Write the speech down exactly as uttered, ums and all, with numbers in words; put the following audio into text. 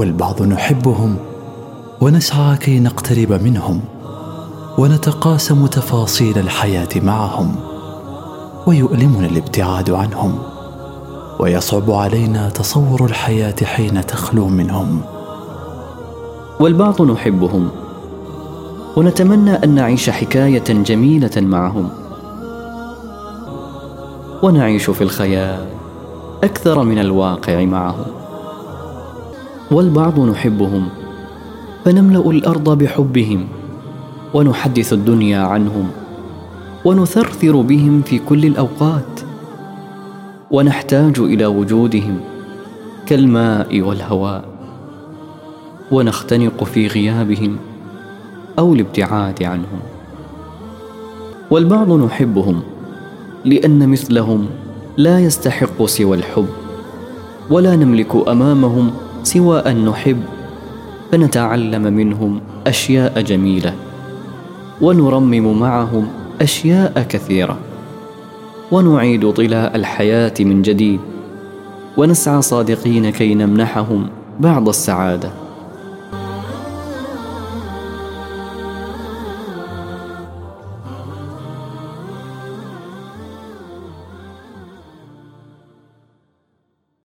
والبعض نحبهم ونسعى كي نقترب منهم ونتقاسم تفاصيل الحياة معهم، ويؤلمنا الابتعاد عنهم، ويصعب علينا تصور الحياة حين تخلو منهم. والبعض نحبهم ونتمنى أن نعيش حكاية جميلة معهم، ونعيش في الخيال أكثر من الواقع معهم. والبعض نحبهم فنملأ الأرض بحبهم، ونحدث الدنيا عنهم، ونثرثر بهم في كل الأوقات، ونحتاج إلى وجودهم كالماء والهواء، ونختنق في غيابهم أو الابتعاد عنهم. والبعض نحبهم لأن مثلهم لا يستحق سوى الحب، ولا نملك أمامهم سوى أن نحب، فنتعلم منهم أشياء جميلة، ونرمم معهم أشياء كثيرة، ونعيد ضلاء الحياة من جديد، ونسعى صادقين كي نمنحهم بعض السعادة.